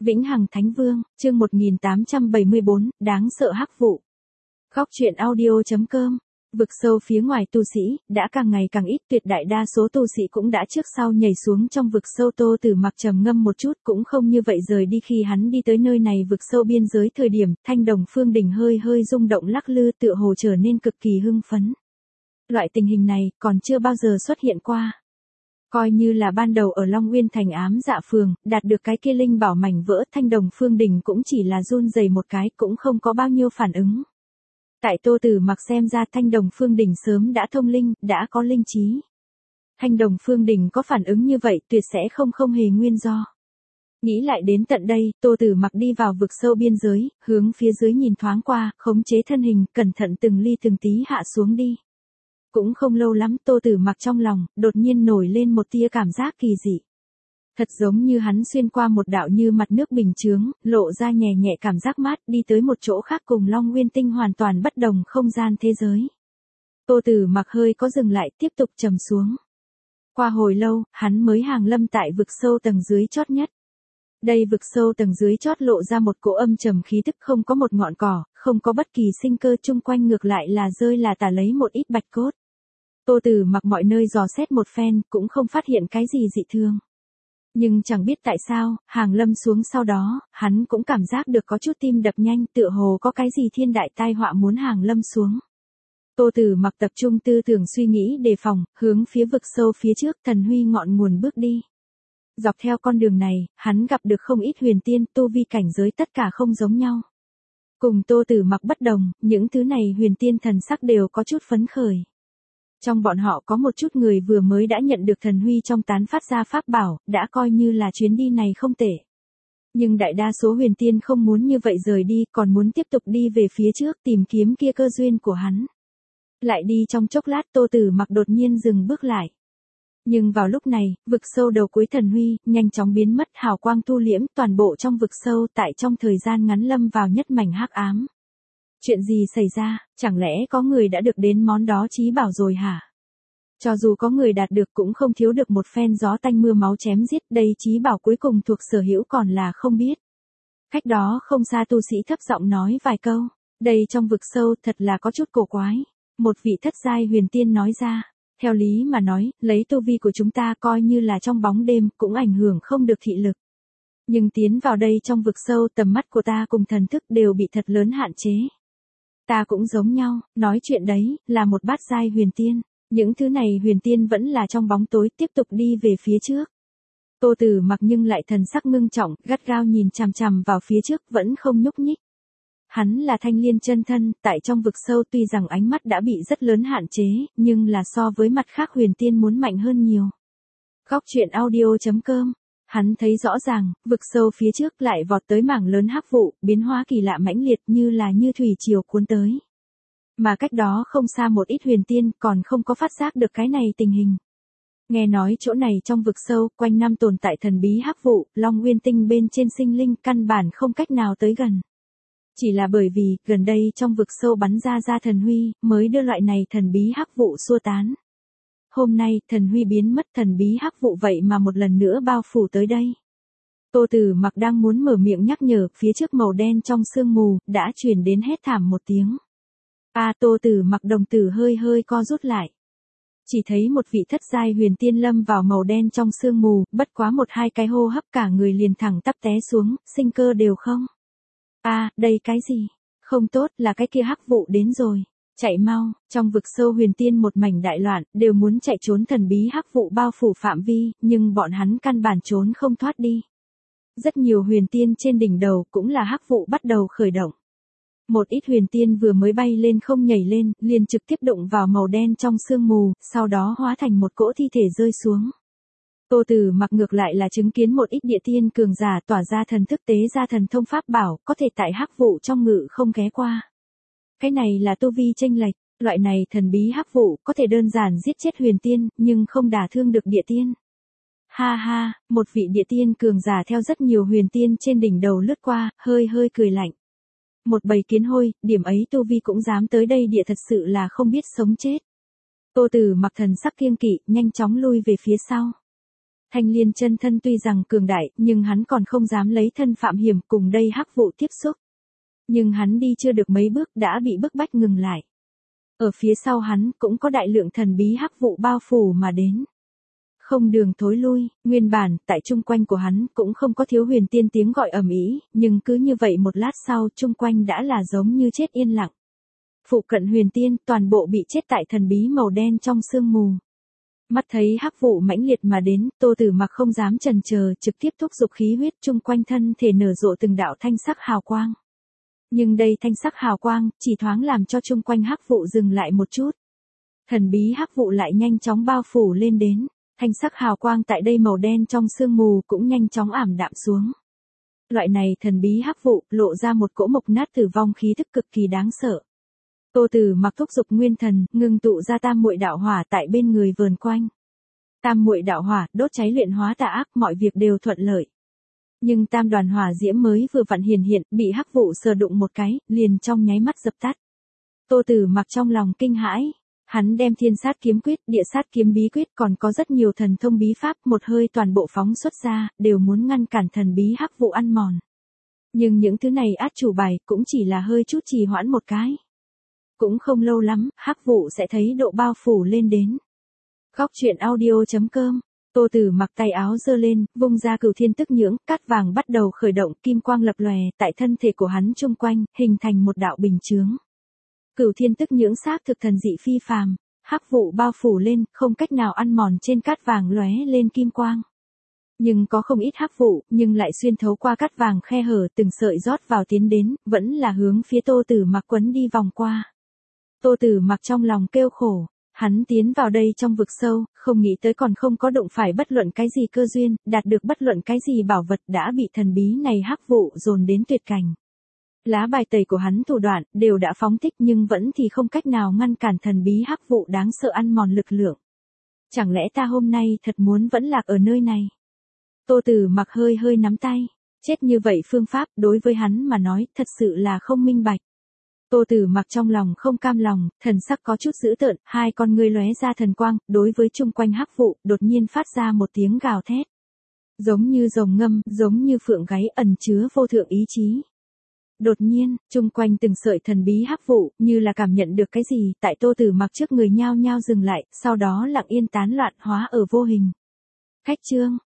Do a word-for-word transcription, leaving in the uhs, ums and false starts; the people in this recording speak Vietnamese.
Vĩnh Hằng Thánh Vương, chương một nghìn tám trăm bảy mươi bốn, đáng sợ hắc vụ. Góc truyện audio.com. Vực sâu phía ngoài tu sĩ, đã càng ngày càng ít, tuyệt đại đa số tu sĩ cũng đã trước sau nhảy xuống trong vực sâu. Tô Tử Mặc trầm ngâm một chút, cũng không như vậy rời đi. Khi hắn đi tới nơi này vực sâu biên giới thời điểm, thanh đồng phương đỉnh hơi hơi rung động lắc lư, tựa hồ trở nên cực kỳ hưng phấn. Loại tình hình này, còn chưa bao giờ xuất hiện qua. Coi như là ban đầu ở Long Nguyên thành ám dạ phường, đạt được cái kia linh bảo mảnh vỡ, thanh đồng phương đỉnh cũng chỉ là run rẩy một cái, cũng không có bao nhiêu phản ứng. Tại Tô Tử Mặc xem ra thanh đồng phương đỉnh sớm đã thông linh, đã có linh trí. Thanh đồng phương đỉnh có phản ứng như vậy tuyệt sẽ không không hề nguyên do. Nghĩ lại đến tận đây, Tô Tử Mặc đi vào vực sâu biên giới, hướng phía dưới nhìn thoáng qua, khống chế thân hình, cẩn thận từng ly từng tí hạ xuống đi. Cũng không lâu lắm, Tô Tử Mặc trong lòng, đột nhiên nổi lên một tia cảm giác kỳ dị. Thật giống như hắn xuyên qua một đạo như mặt nước bình chướng, lộ ra nhẹ nhẹ cảm giác mát, đi tới một chỗ khác cùng Long Nguyên tinh hoàn toàn bất đồng không gian thế giới. Tô Tử Mặc hơi có dừng lại, tiếp tục trầm xuống. Qua hồi lâu, hắn mới hàng lâm tại vực sâu tầng dưới chót nhất. Đây vực sâu tầng dưới chót lộ ra một cỗ âm trầm khí tức, không có một ngọn cỏ, không có bất kỳ sinh cơ, chung quanh ngược lại là rơi là tả lấy một ít bạch cốt. Tô Tử Mặc mọi nơi dò xét một phen, cũng không phát hiện cái gì dị thường. Nhưng chẳng biết tại sao, hàng lâm xuống sau đó, hắn cũng cảm giác được có chút tim đập nhanh, tựa hồ có cái gì thiên đại tai họa muốn hàng lâm xuống. Tô Tử Mặc tập trung tư tưởng suy nghĩ đề phòng, hướng phía vực sâu phía trước thần huy ngọn nguồn bước đi. Dọc theo con đường này, hắn gặp được không ít huyền tiên, tu vi cảnh giới tất cả không giống nhau. Cùng Tô Tử Mặc bất đồng, những thứ này huyền tiên thần sắc đều có chút phấn khởi. Trong bọn họ có một chút người vừa mới đã nhận được thần huy trong tán phát ra pháp bảo, đã coi như là chuyến đi này không tệ. Nhưng đại đa số huyền tiên không muốn như vậy rời đi, còn muốn tiếp tục đi về phía trước tìm kiếm kia cơ duyên của hắn. Lại đi trong chốc lát, Tô Tử Mặc đột nhiên dừng bước lại. Nhưng vào lúc này, vực sâu đầu cuối thần huy, nhanh chóng biến mất, hào quang thu liễm, toàn bộ trong vực sâu tại trong thời gian ngắn lâm vào nhất mảnh hắc ám. Chuyện gì xảy ra, chẳng lẽ có người đã được đến món đó chí bảo rồi hả? Cho dù có người đạt được cũng không thiếu được một phen gió tanh mưa máu chém giết, đây chí bảo cuối cùng thuộc sở hữu còn là không biết. Cách đó không xa tu sĩ thấp giọng nói vài câu, đây trong vực sâu thật là có chút cổ quái. Một vị thất giai huyền tiên nói ra, theo lý mà nói, lấy tu vi của chúng ta coi như là trong bóng đêm cũng ảnh hưởng không được thị lực. Nhưng tiến vào đây trong vực sâu, tầm mắt của ta cùng thần thức đều bị thật lớn hạn chế. Ta cũng giống nhau, nói chuyện đấy, là một bát giai huyền tiên. Những thứ này huyền tiên vẫn là trong bóng tối, tiếp tục đi về phía trước. Tô Tử Mặc nhưng lại thần sắc ngưng trọng, gắt gao nhìn chằm chằm vào phía trước, vẫn không nhúc nhích. Hắn là Thanh Liên chân thân, tại trong vực sâu tuy rằng ánh mắt đã bị rất lớn hạn chế, nhưng là so với mặt khác huyền tiên muốn mạnh hơn nhiều. Góc truyện audio.com. Hắn thấy rõ ràng, vực sâu phía trước lại vọt tới mảng lớn hắc vụ, biến hóa kỳ lạ mãnh liệt như là như thủy triều cuốn tới. Mà cách đó không xa một ít huyền tiên còn không có phát giác được cái này tình hình. Nghe nói chỗ này trong vực sâu, quanh năm tồn tại thần bí hắc vụ, Long Nguyên tinh bên trên sinh linh căn bản không cách nào tới gần. Chỉ là bởi vì, gần đây trong vực sâu bắn ra ra thần huy, mới đưa loại này thần bí hắc vụ xua tán. Hôm nay, thần huy biến mất, thần bí hắc vụ vậy mà một lần nữa bao phủ tới đây. Tô Tử Mặc đang muốn mở miệng nhắc nhở, phía trước màu đen trong sương mù, đã truyền đến hét thảm một tiếng. A à, Tô Tử Mặc đồng tử hơi hơi co rút lại. Chỉ thấy một vị thất giai huyền tiên lâm vào màu đen trong sương mù, bất quá một hai cái hô hấp cả người liền thẳng tắp té xuống, sinh cơ đều không. A, à, đây cái gì? Không tốt, là cái kia hắc vụ đến rồi. Chạy mau, trong vực sâu huyền tiên một mảnh đại loạn, đều muốn chạy trốn thần bí hắc vụ bao phủ phạm vi, nhưng bọn hắn căn bản trốn không thoát đi. Rất nhiều huyền tiên trên đỉnh đầu cũng là hắc vụ bắt đầu khởi động. Một ít huyền tiên vừa mới bay lên không nhảy lên, liền trực tiếp đụng vào màu đen trong sương mù, sau đó hóa thành một cỗ thi thể rơi xuống. Tô Tử Mặc ngược lại là chứng kiến một ít địa tiên cường giả tỏa ra thần thức tế ra thần thông pháp bảo, có thể tại hắc vụ trong ngự không ghé qua. Cái này là tu vi chênh lệch, loại này thần bí hắc vụ có thể đơn giản giết chết huyền tiên, nhưng không đả thương được địa tiên. Ha ha, một vị địa tiên cường giả theo rất nhiều huyền tiên trên đỉnh đầu lướt qua, hơi hơi cười lạnh. Một bầy kiến hôi, điểm ấy tu vi cũng dám tới đây địa, thật sự là không biết sống chết. Tô Tử Mặc thần sắc kiêng kỵ, nhanh chóng lui về phía sau. Thanh Liên chân thân tuy rằng cường đại, nhưng hắn còn không dám lấy thân phạm hiểm cùng đây hắc vụ tiếp xúc. Nhưng hắn đi chưa được mấy bước đã bị bức bách ngừng lại. Ở phía sau hắn cũng có đại lượng thần bí hắc vụ bao phủ mà đến. Không đường thối lui, nguyên bản, tại chung quanh của hắn cũng không có thiếu huyền tiên tiếng gọi ầm ĩ, nhưng cứ như vậy một lát sau chung quanh đã là giống như chết yên lặng. Phụ cận huyền tiên toàn bộ bị chết tại thần bí màu đen trong sương mù. Mắt thấy hắc vụ mãnh liệt mà đến, Tô Tử Mặc không dám chần chờ, trực tiếp thúc giục khí huyết chung quanh thân thể nở rộ từng đạo thanh sắc hào quang. Nhưng đây thanh sắc hào quang chỉ thoáng làm cho chung quanh hắc vụ dừng lại một chút. Thần bí hắc vụ lại nhanh chóng bao phủ lên đến, thanh sắc hào quang tại đây màu đen trong sương mù cũng nhanh chóng ảm đạm xuống. Loại này thần bí hắc vụ lộ ra một cỗ mộc nát tử vong khí tức cực kỳ đáng sợ. Tô Tử Mặc thúc giục nguyên thần, ngưng tụ ra tam muội đạo hỏa tại bên người vờn quanh. Tam muội đạo hỏa đốt cháy luyện hóa tà ác, mọi việc đều thuận lợi. Nhưng tam đoàn hỏa diễm mới vừa vặn hiển hiện, bị hắc vụ sờ đụng một cái, liền trong nháy mắt dập tắt. Tô Tử Mặc trong lòng kinh hãi, hắn đem thiên sát kiếm quyết, địa sát kiếm bí quyết còn có rất nhiều thần thông bí pháp một hơi toàn bộ phóng xuất ra, đều muốn ngăn cản thần bí hắc vụ ăn mòn. Nhưng những thứ này át chủ bài cũng chỉ là hơi chút trì hoãn một cái. Cũng không lâu lắm, hắc vụ sẽ thấy độ bao phủ lên đến. Góc truyện audio chấm com. Tô Tử Mặc tay áo giơ lên, vung ra cửu thiên tức nhưỡng, cát vàng bắt đầu khởi động, kim quang lập lòe tại thân thể của hắn chung quanh, hình thành một đạo bình chướng. Cửu thiên tức nhưỡng xác thực thần dị phi phàm, hắc vụ bao phủ lên, không cách nào ăn mòn trên cát vàng lóe lên kim quang. Nhưng có không ít hắc vụ, nhưng lại xuyên thấu qua cát vàng khe hở, từng sợi rót vào tiến đến, vẫn là hướng phía Tô Tử Mặc quấn đi vòng qua. Tô Tử Mặc trong lòng kêu khổ, hắn tiến vào đây trong vực sâu, không nghĩ tới còn không có đụng phải bất luận cái gì cơ duyên, đạt được bất luận cái gì bảo vật đã bị thần bí này hắc vụ dồn đến tuyệt cảnh. Lá bài tẩy của hắn thủ đoạn đều đã phóng thích nhưng vẫn thì không cách nào ngăn cản thần bí hắc vụ đáng sợ ăn mòn lực lượng. Chẳng lẽ ta hôm nay thật muốn vẫn lạc ở nơi này? Tô Tử Mặc hơi hơi nắm tay, chết như vậy phương pháp đối với hắn mà nói thật sự là không minh bạch. Tô Tử Mặc trong lòng không cam lòng, thần sắc có chút dữ tợn, hai con ngươi lóe ra thần quang, đối với chung quanh hắc vụ, đột nhiên phát ra một tiếng gào thét. Giống như rồng ngâm, giống như phượng gáy ẩn chứa vô thượng ý chí. Đột nhiên, chung quanh từng sợi thần bí hắc vụ, như là cảm nhận được cái gì, tại Tô Tử Mặc trước người nhao nhao dừng lại, sau đó lặng yên tán loạn hóa ở vô hình. Khách chương,